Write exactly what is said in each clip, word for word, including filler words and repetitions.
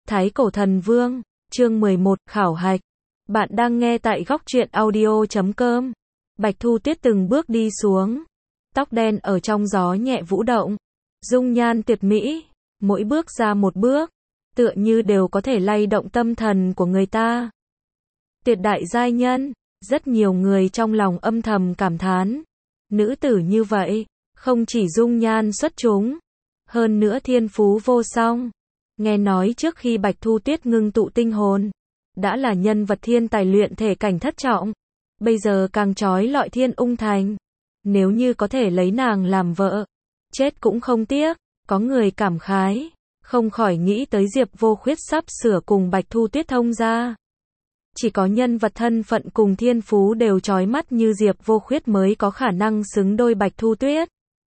Thái Cổ Thần Vương, chương mười một, khảo hạch. Bạn đang nghe tại góc truyện audio chấm com. Bạch Thu Tuyết từng bước đi xuống. Tóc đen ở trong gió nhẹ vũ động. Dung nhan tuyệt mỹ. Mỗi bước ra một bước. Tựa như đều có thể lay động tâm thần của người ta. Tuyệt đại giai nhân. Rất nhiều người trong lòng âm thầm cảm thán. Nữ tử như vậy. Không chỉ dung nhan xuất chúng. Hơn nữa thiên phú vô song. Nghe nói trước khi Bạch Thu Tuyết ngưng tụ tinh hồn, đã là nhân vật thiên tài luyện thể cảnh thất trọng. Bây giờ càng trói lọi thiên ung thành. Nếu như có thể lấy nàng làm vợ, chết cũng không tiếc. Có người cảm khái, không khỏi nghĩ tới Diệp Vô Khuyết sắp sửa cùng Bạch Thu Tuyết thông gia. Chỉ có nhân vật thân phận cùng thiên phú đều chói mắt như Diệp Vô Khuyết mới có khả năng xứng đôi Bạch Thu Tuyết.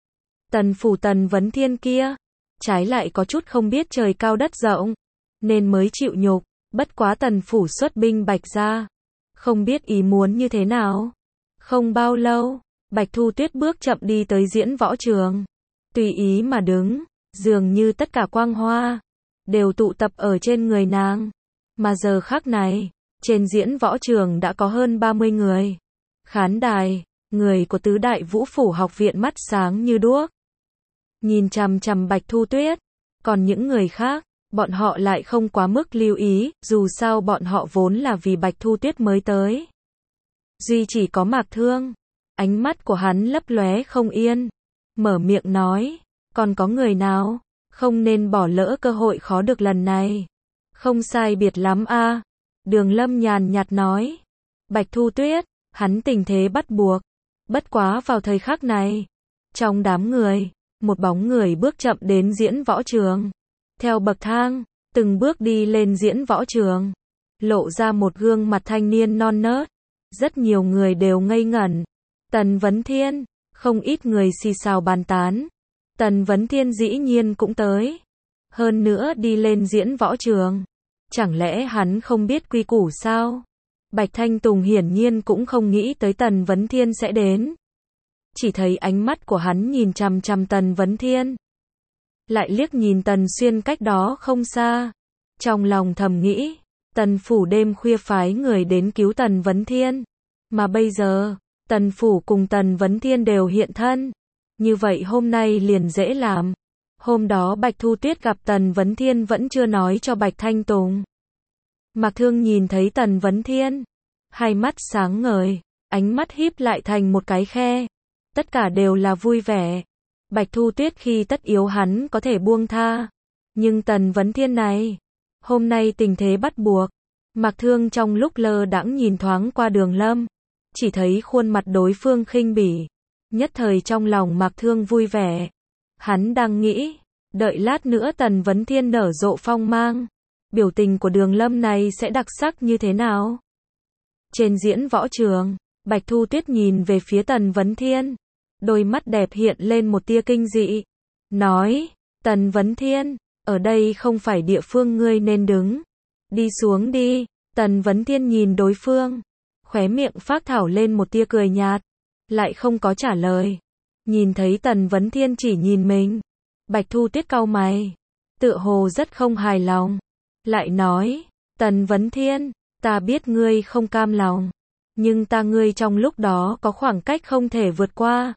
Tần phủ Tần Vấn Thiên kia, trái lại có chút không biết trời cao đất rộng, nên mới chịu nhục. Bất quá Tần phủ xuất binh Bạch gia, không biết ý muốn như thế nào. Không bao lâu, Bạch Thu Tuyết bước chậm đi tới diễn võ trường, tùy ý mà đứng, dường như tất cả quang hoa đều tụ tập ở trên người nàng. Mà giờ khắc này, trên diễn võ trường đã có hơn ba mươi người. Khán đài, người của tứ đại vũ phủ học viện mắt sáng như đuốc, nhìn chằm chằm Bạch Thu Tuyết. Còn những người khác, bọn họ lại không quá mức lưu ý, dù sao bọn họ vốn là vì Bạch Thu Tuyết mới tới. Duy chỉ có Mạc Thương, ánh mắt của hắn lấp lóe không yên, mở miệng nói, còn có người nào, không nên bỏ lỡ cơ hội khó được lần này. Không sai biệt lắm a. Đường Lâm nhàn nhạt nói, Bạch Thu Tuyết, hắn tình thế bắt buộc. Bất quá vào thời khắc này, trong đám người, một bóng người bước chậm đến diễn võ trường. Theo bậc thang, từng bước đi lên diễn võ trường, lộ ra một gương mặt thanh niên non nớt. Rất nhiều người đều ngây ngẩn. Tần Vấn Thiên, không ít người xì xào bàn tán. Tần Vấn Thiên dĩ nhiên cũng tới. Hơn nữa đi lên diễn võ trường. Chẳng lẽ hắn không biết quy củ sao? Bạch Thanh Tùng hiển nhiên cũng không nghĩ tới Tần Vấn Thiên sẽ đến. Chỉ thấy ánh mắt của hắn nhìn chằm chằm Tần Vấn Thiên. Lại liếc nhìn Tần Xuyên cách đó không xa. Trong lòng thầm nghĩ, Tần phủ đêm khuya phái người đến cứu Tần Vấn Thiên. Mà bây giờ, Tần phủ cùng Tần Vấn Thiên đều hiện thân. Như vậy hôm nay liền dễ làm. Hôm đó Bạch Thu Tuyết gặp Tần Vấn Thiên vẫn chưa nói cho Bạch Thanh Tùng. Mạc Thương nhìn thấy Tần Vấn Thiên, hai mắt sáng ngời, ánh mắt híp lại thành một cái khe. Tất cả đều là vui vẻ. Bạch Thu Tuyết khi tất yếu hắn có thể buông tha. Nhưng Tần Vấn Thiên này, hôm nay tình thế bắt buộc. Mạc Thương trong lúc lơ đãng nhìn thoáng qua Đường Lâm, chỉ thấy khuôn mặt đối phương khinh bỉ. Nhất thời trong lòng Mạc Thương vui vẻ. Hắn đang nghĩ, đợi lát nữa Tần Vấn Thiên nở rộ phong mang, biểu tình của Đường Lâm này sẽ đặc sắc như thế nào? Trên diễn võ trường, Bạch Thu Tuyết nhìn về phía Tần Vấn Thiên, đôi mắt đẹp hiện lên một tia kinh dị. Nói, Tần Vấn Thiên, ở đây không phải địa phương ngươi nên đứng. Đi xuống đi. Tần Vấn Thiên nhìn đối phương, khóe miệng phác thảo lên một tia cười nhạt, lại không có trả lời. Nhìn thấy Tần Vấn Thiên chỉ nhìn mình, Bạch Thu Tuyết cau mày, tựa hồ rất không hài lòng. Lại nói, Tần Vấn Thiên, ta biết ngươi không cam lòng, nhưng ta ngươi trong lúc đó có khoảng cách không thể vượt qua.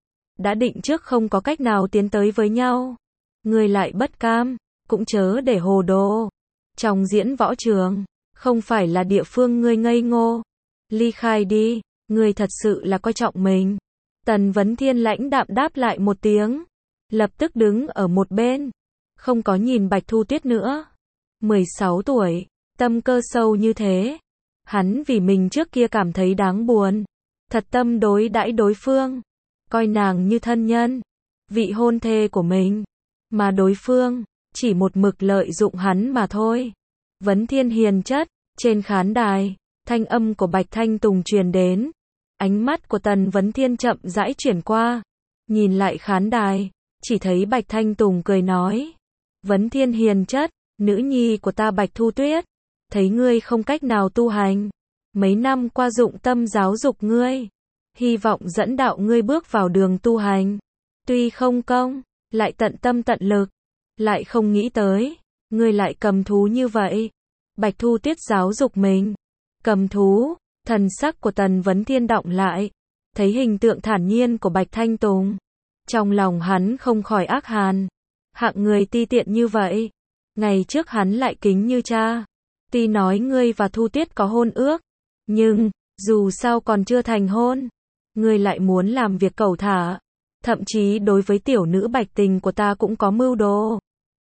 Đã định trước không có cách nào tiến tới với nhau, ngươi lại bất cam, cũng chớ để hồ đồ. Trong diễn võ trường, không phải là địa phương ngươi ngây ngô. Ly khai đi, ngươi thật sự là coi trọng mình. Tần Vấn Thiên lãnh đạm đáp lại một tiếng, lập tức đứng ở một bên, không có nhìn Bạch Thu Tuyết nữa. mười sáu tuổi, tâm cơ sâu như thế. Hắn vì mình trước kia cảm thấy đáng buồn, thật tâm đối đãi đối phương, coi nàng như thân nhân, vị hôn thê của mình, mà đối phương chỉ một mực lợi dụng hắn mà thôi. Vấn Thiên hiền chất. Trên khán đài, thanh âm của Bạch Thanh Tùng truyền đến. Ánh mắt của Tần Vấn Thiên chậm rãi chuyển qua, nhìn lại khán đài, chỉ thấy Bạch Thanh Tùng cười nói, Vấn Thiên hiền chất, nữ nhi của ta Bạch Thu Tuyết, thấy ngươi không cách nào tu hành, mấy năm qua dụng tâm giáo dục ngươi, hy vọng dẫn đạo ngươi bước vào đường tu hành. Tuy không công, lại tận tâm tận lực, lại không nghĩ tới, Ngươi lại cầm thú như vậy. Bạch Thu Tuyết giáo dục mình. Cầm thú, thần sắc của Tần Vấn Thiên động lại. Thấy hình tượng thản nhiên của Bạch Thanh Tùng. Trong lòng hắn không khỏi ác hàn. Hạng người ti tiện như vậy. Ngày trước hắn lại kính như cha. Tuy nói ngươi và Thu Tuyết có hôn ước. Nhưng, dù sao còn chưa thành hôn. Ngươi lại muốn làm việc cẩu thả. Thậm chí đối với tiểu nữ Bạch Tình của ta cũng có mưu đồ.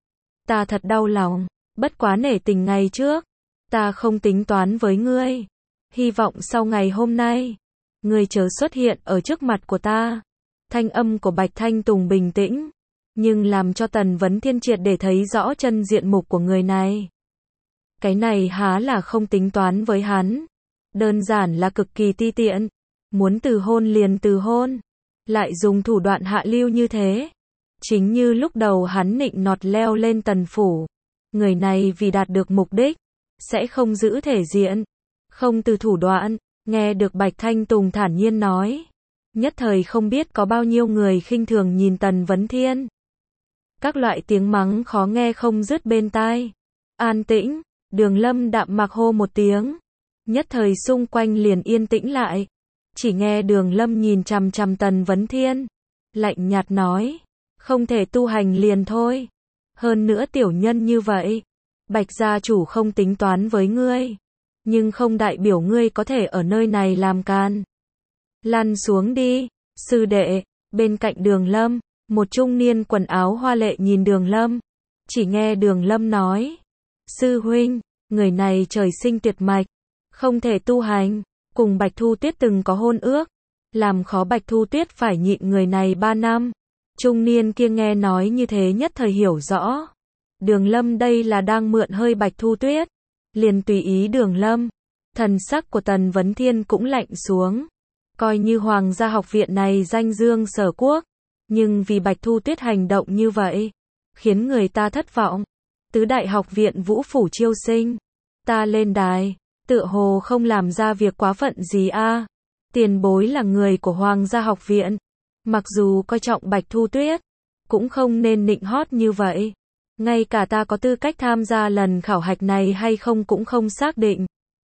Ta thật đau lòng. Bất quá nể tình ngày trước. Ta không tính toán với ngươi. Hy vọng sau ngày hôm nay. Ngươi chớ xuất hiện ở trước mặt của ta. Thanh âm của Bạch Thanh Tùng bình tĩnh. Nhưng làm cho Tần Vấn Thiên triệt để thấy rõ chân diện mục của người này. Cái này há là không tính toán với hắn. Đơn giản là cực kỳ ti tiện. Muốn từ hôn liền từ hôn. Lại dùng thủ đoạn hạ lưu như thế. Chính như lúc đầu hắn nịnh nọt leo lên Tần phủ. Người này vì đạt được mục đích. Sẽ không giữ thể diện. Không từ thủ đoạn. Nghe được Bạch Thanh Tùng thản nhiên nói. Nhất thời không biết có bao nhiêu người khinh thường nhìn Tần Vấn Thiên. Các loại tiếng mắng khó nghe không dứt bên tai. An tĩnh. Đường Lâm đạm mạc hô một tiếng. Nhất thời xung quanh liền yên tĩnh lại. Chỉ nghe Đường Lâm nhìn chằm chằm Tần Vấn Thiên. Lạnh nhạt nói. Không thể tu hành liền thôi. Hơn nữa tiểu nhân như vậy. Bạch gia chủ không tính toán với ngươi. Nhưng không đại biểu ngươi có thể ở nơi này làm can. Lăn xuống đi, sư đệ. Bên cạnh Đường Lâm, một trung niên quần áo hoa lệ nhìn Đường Lâm. Chỉ nghe Đường Lâm nói. Sư huynh, người này trời sinh tuyệt mạch. Không thể tu hành. Cùng Bạch Thu Tuyết từng có hôn ước. Làm khó Bạch Thu Tuyết phải nhịn người này ba năm. Trung niên kia nghe nói như thế nhất thời hiểu rõ. Đường Lâm đây là đang mượn hơi Bạch Thu Tuyết. Liền tùy ý Đường Lâm. Thần sắc của Tần Vấn Thiên cũng lạnh xuống. Coi như Hoàng gia học viện này danh dương sở quốc. Nhưng vì Bạch Thu Tuyết hành động như vậy. Khiến người ta thất vọng. Tứ đại học viện Vũ Phủ chiêu sinh. Ta lên đài. Tựa hồ không làm ra việc quá phận gì a. Tiền bối là người của Hoàng gia học viện. Mặc dù coi trọng Bạch Thu Tuyết. Cũng không nên nịnh hót như vậy. Ngay cả ta có tư cách tham gia lần khảo hạch này hay không cũng không xác định.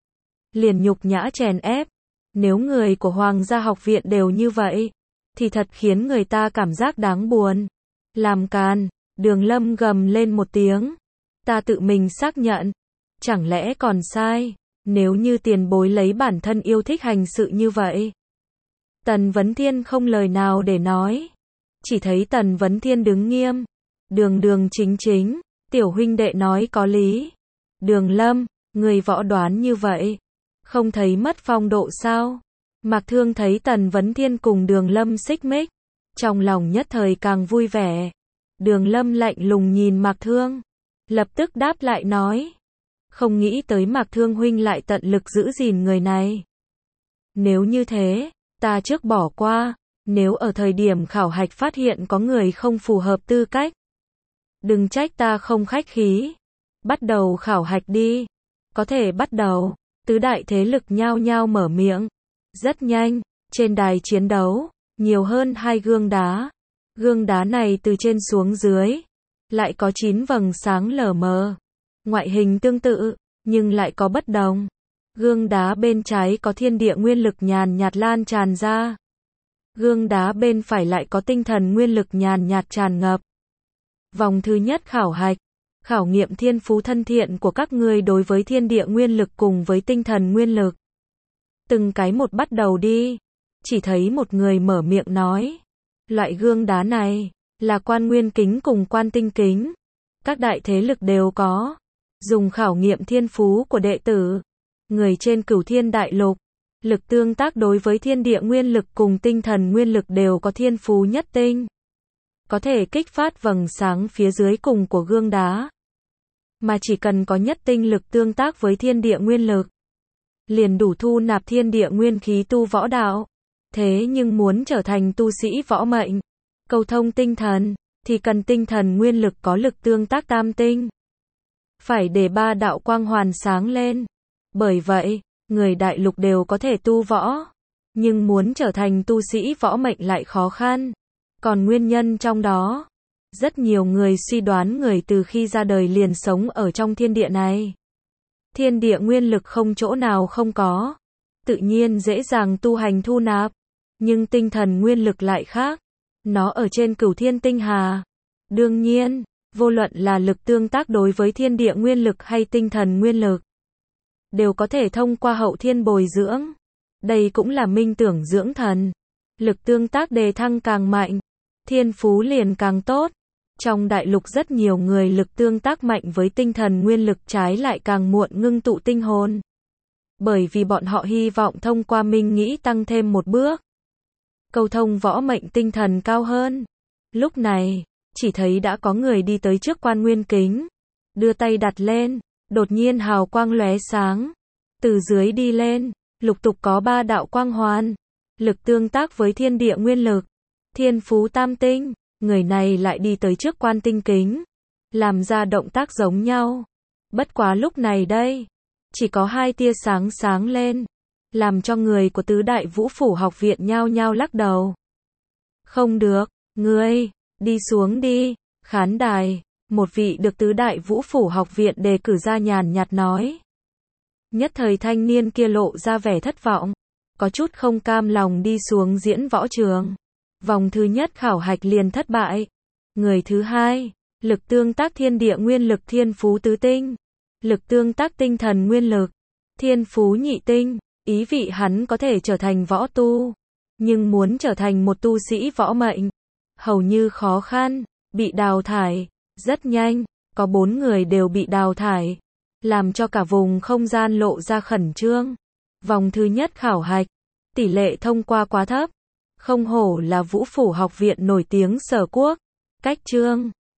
Liền nhục nhã chèn ép. Nếu người của Hoàng gia học viện đều như vậy. Thì thật khiến người ta cảm giác đáng buồn. Làm càn. Đường Lâm gầm lên một tiếng. Ta tự mình xác nhận. Chẳng lẽ còn sai. Nếu như tiền bối lấy bản thân yêu thích hành sự như vậy. Tần Vấn Thiên không lời nào để nói. Chỉ thấy Tần Vấn Thiên đứng nghiêm. Đường đường chính chính. Tiểu huynh đệ nói có lý. Đường Lâm, người võ đoán như vậy. Không thấy mất phong độ sao? Mạc Thương thấy Tần Vấn Thiên cùng Đường Lâm xích mích. Trong lòng nhất thời càng vui vẻ. Đường Lâm lạnh lùng nhìn Mạc Thương. Lập tức đáp lại nói. Không nghĩ tới Mạc Thương huynh lại tận lực giữ gìn người này. Nếu như thế, ta trước bỏ qua. Nếu ở thời điểm khảo hạch phát hiện có người không phù hợp tư cách. Đừng trách ta không khách khí. Bắt đầu khảo hạch đi. Có thể bắt đầu. Tứ đại thế lực nhao nhao mở miệng. Rất nhanh, trên đài chiến đấu, nhiều hơn hai gương đá. Gương đá này từ trên xuống dưới. Lại có chín vầng sáng lờ mờ. Ngoại hình tương tự, nhưng lại có bất đồng. Gương đá bên trái có thiên địa nguyên lực nhàn nhạt lan tràn ra. Gương đá bên phải lại có tinh thần nguyên lực nhàn nhạt tràn ngập. Vòng thứ nhất khảo hạch. Khảo nghiệm thiên phú thân thiện của các ngươi đối với thiên địa nguyên lực cùng với tinh thần nguyên lực. Từng cái một bắt đầu đi. Chỉ thấy một người mở miệng nói. Loại gương đá này, là quan nguyên kính cùng quan tinh kính. Các đại thế lực đều có. Dùng khảo nghiệm thiên phú của đệ tử. Người trên Cửu Thiên Đại Lục. Lực tương tác đối với thiên địa nguyên lực cùng tinh thần nguyên lực đều có thiên phú nhất tinh. Có thể kích phát vầng sáng phía dưới cùng của gương đá. Mà chỉ cần có nhất tinh lực tương tác với thiên địa nguyên lực. Liền đủ thu nạp thiên địa nguyên khí tu võ đạo. Thế nhưng muốn trở thành tu sĩ võ mệnh, cầu thông tinh thần, thì cần tinh thần nguyên lực có lực tương tác tam tinh. Phải để ba đạo quang hoàn sáng lên. Bởi vậy, người đại lục đều có thể tu võ. Nhưng muốn trở thành tu sĩ võ mệnh lại khó khăn. Còn nguyên nhân trong đó, Rất nhiều người suy đoán người từ khi ra đời liền sống ở trong thiên địa này. Thiên địa nguyên lực không chỗ nào không có, tự nhiên dễ dàng tu hành thu nạp, nhưng tinh thần nguyên lực lại khác, nó ở trên cửu thiên tinh hà. Đương nhiên, vô luận là lực tương tác đối với thiên địa nguyên lực hay tinh thần nguyên lực, đều có thể thông qua hậu thiên bồi dưỡng. Đây cũng là minh tưởng dưỡng thần. Lực tương tác đề thăng càng mạnh, thiên phú liền càng tốt. Trong đại lục rất nhiều người lực tương tác mạnh với tinh thần nguyên lực trái lại càng muộn ngưng tụ tinh hồn. Bởi vì bọn họ hy vọng thông qua minh nghĩ tăng thêm một bước, cầu thông võ mệnh tinh thần cao hơn. Lúc này, chỉ thấy đã có người đi tới trước quan nguyên kính, đưa tay đặt lên, đột nhiên hào quang lóe sáng. Từ dưới đi lên, lục tục có ba đạo quang hoàn, lực tương tác với thiên địa nguyên lực, thiên phú tam tinh. Người này lại đi tới trước quan tinh kính, làm ra động tác giống nhau. Bất quá lúc này đây, chỉ có hai tia sáng sáng lên, làm cho người của tứ đại vũ phủ học viện nhao nhao lắc đầu. Không được, ngươi, đi xuống đi. Khán đài, một vị được tứ đại vũ phủ học viện đề cử ra nhàn nhạt nói. Nhất thời thanh niên kia lộ ra vẻ thất vọng, có chút không cam lòng đi xuống diễn võ trường. Vòng thứ nhất khảo hạch liền thất bại. Người thứ hai, lực tương tác thiên địa nguyên lực thiên phú tứ tinh, lực tương tác tinh thần nguyên lực, thiên phú nhị tinh, ý vị hắn có thể trở thành võ tu, nhưng muốn trở thành một tu sĩ võ mệnh, hầu như khó khăn, bị đào thải, rất nhanh, có bốn người đều bị đào thải, làm cho cả vùng không gian lộ ra khẩn trương. Vòng thứ nhất khảo hạch, tỷ lệ thông qua quá thấp. Không hổ là vũ phủ học viện nổi tiếng sở quốc. Cách chương